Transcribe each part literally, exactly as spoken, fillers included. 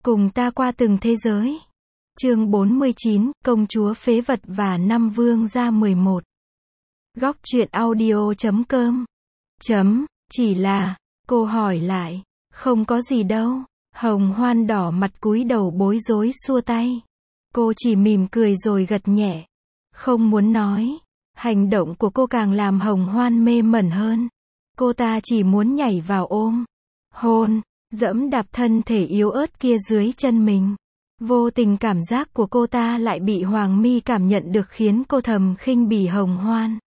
Cùng ta qua từng thế giới. Chương bốn mươi chín, Công chúa phế vật và năm vương gia mười một. Góc truyện audio chấm com. Chấm, chỉ là, cô hỏi lại, không có gì đâu. Hồng Hoan đỏ mặt cúi đầu bối rối xua tay. Cô chỉ mỉm cười rồi gật nhẹ. Không muốn nói. Hành động của cô càng làm Hồng Hoan mê mẩn hơn. Cô ta chỉ muốn nhảy vào ôm, hôn, dẫm đạp thân thể yếu ớt kia dưới chân mình. Vô tình cảm giác của cô ta lại bị Hoàng Mi cảm nhận được khiến cô thầm khinh bỉ Hồng Hoan.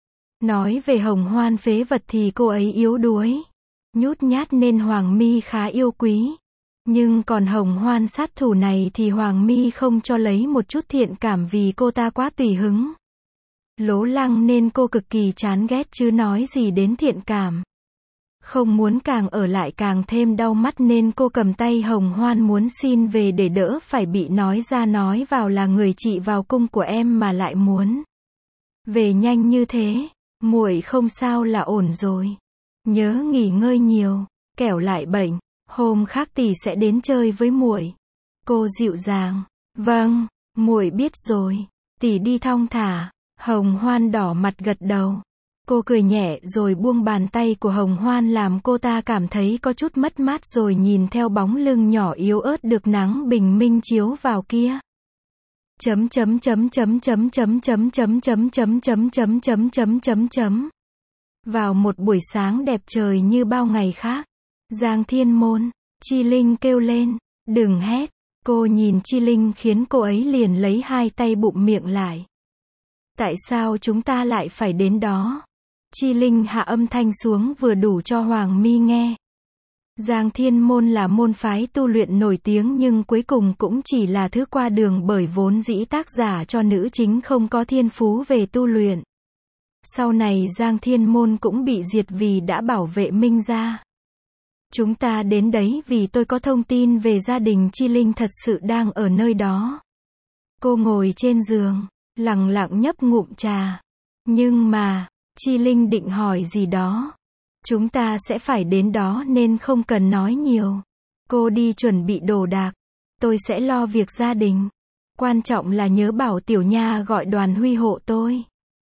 Nói về Hồng Hoan phế vật thì cô ấy yếu đuối, nhút nhát nên Hoàng Mi khá yêu quý. Nhưng còn Hồng Hoan sát thủ này thì Hoàng Mi không cho lấy một chút thiện cảm vì cô ta quá tùy hứng, lố lăng nên cô cực kỳ chán ghét chứ nói gì đến thiện cảm. Không muốn càng ở lại càng thêm đau mắt nên cô cầm tay Hồng Hoan muốn xin về để đỡ phải bị nói ra nói vào là người chị vào cung của em mà lại muốn về nhanh như thế. Muội không sao là ổn rồi. Nhớ nghỉ ngơi nhiều, kẻo lại bệnh. Hôm khác tỷ sẽ đến chơi với muội. Cô dịu dàng. Vâng, muội biết rồi. Tỷ đi thong thả. Hồng Hoan đỏ mặt gật đầu. Cô cười nhẹ rồi buông bàn tay của Hồng Hoan làm cô ta cảm thấy có chút mất mát rồi nhìn theo bóng lưng nhỏ yếu ớt được nắng bình minh chiếu vào kia. Chấm chấm chấm chấm chấm chấm chấm chấm chấm chấm chấm chấm chấm chấm chấm chấm. Vào một buổi sáng đẹp trời như bao ngày khác, Giang Thiên Môn, Chi Linh kêu lên, đừng hét. Cô nhìn Chi Linh khiến cô ấy liền lấy hai tay bụm miệng lại. Tại sao chúng ta lại phải đến đó? Chi Linh hạ âm thanh xuống vừa đủ cho Hoàng Mi nghe. Giang Thiên Môn là môn phái tu luyện nổi tiếng nhưng cuối cùng cũng chỉ là thứ qua đường bởi vốn dĩ tác giả cho nữ chính không có thiên phú về tu luyện. Sau này Giang Thiên Môn cũng bị diệt vì đã bảo vệ Minh gia. Chúng ta đến đấy vì tôi có thông tin về gia đình Chi Linh thật sự đang ở nơi đó. Cô ngồi trên giường, lặng lặng nhấp ngụm trà. Nhưng mà, Chi Linh định hỏi gì đó. Chúng ta sẽ phải đến đó nên không cần nói nhiều. Cô đi chuẩn bị đồ đạc. Tôi sẽ lo việc gia đình. Quan trọng là nhớ bảo Tiểu Nha gọi Đoàn Huy hộ tôi.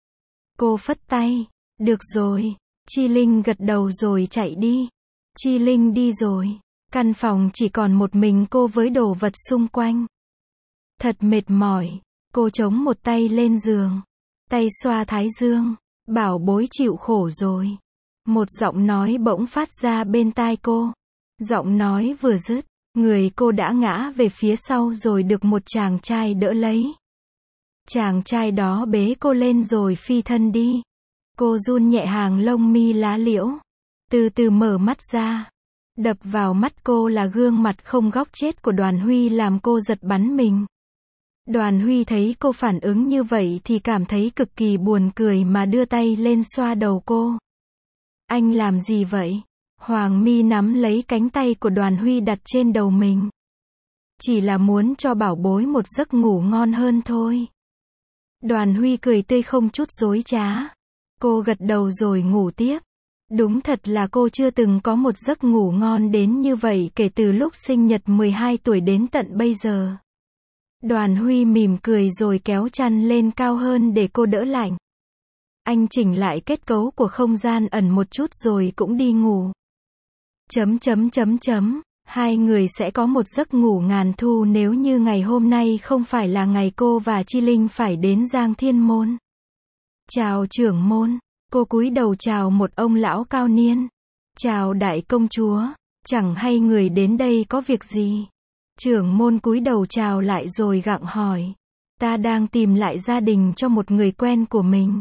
Cô phất tay. Được rồi. Chi Linh gật đầu rồi chạy đi. Chi Linh đi rồi. Căn phòng chỉ còn một mình cô với đồ vật xung quanh. Thật mệt mỏi. Cô chống một tay lên giường. Tay xoa thái dương. Bảo bối chịu khổ rồi. Một giọng nói bỗng phát ra bên tai cô. Giọng nói vừa dứt, người cô đã ngã về phía sau rồi được một chàng trai đỡ lấy. Chàng trai đó bế cô lên rồi phi thân đi. Cô run nhẹ hàng lông mi lá liễu. Từ từ mở mắt ra. Đập vào mắt cô là gương mặt không góc chết của Đoàn Huy làm cô giật bắn mình. Đoàn Huy thấy cô phản ứng như vậy thì cảm thấy cực kỳ buồn cười mà đưa tay lên xoa đầu cô. Anh làm gì vậy? Hoàng Mi nắm lấy cánh tay của Đoàn Huy đặt trên đầu mình. Chỉ là muốn cho bảo bối một giấc ngủ ngon hơn thôi. Đoàn Huy cười tươi không chút dối trá. Cô gật đầu rồi ngủ tiếp. Đúng thật là cô chưa từng có một giấc ngủ ngon đến như vậy kể từ lúc sinh nhật mười hai tuổi đến tận bây giờ. Đoàn Huy mỉm cười rồi kéo chăn lên cao hơn để cô đỡ lạnh. Anh chỉnh lại kết cấu của không gian ẩn một chút rồi cũng đi ngủ. Chấm chấm chấm chấm. Hai người sẽ có một giấc ngủ ngàn thu nếu như ngày hôm nay không phải là ngày cô và Chi Linh phải đến Giang Thiên Môn. Chào trưởng môn. Cô cúi đầu chào một ông lão cao niên. Chào đại công chúa. Chẳng hay người đến đây có việc gì? Trưởng môn cúi đầu chào lại rồi gặng hỏi. Ta đang tìm lại gia đình cho một người quen của mình.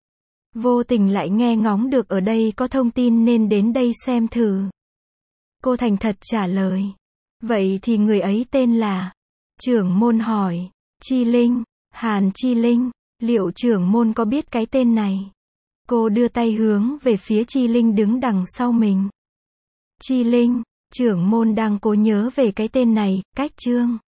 Vô tình lại nghe ngóng được ở đây có thông tin nên đến đây xem thử. Cô thành thật trả lời. Vậy thì người ấy tên là? Trưởng môn hỏi. Chi Linh. Hàn Chi Linh. Liệu trưởng môn có biết cái tên này? Cô đưa tay hướng về phía Chi Linh đứng đằng sau mình. Chi Linh. Trưởng môn đang cố nhớ về cái tên này, cách chương.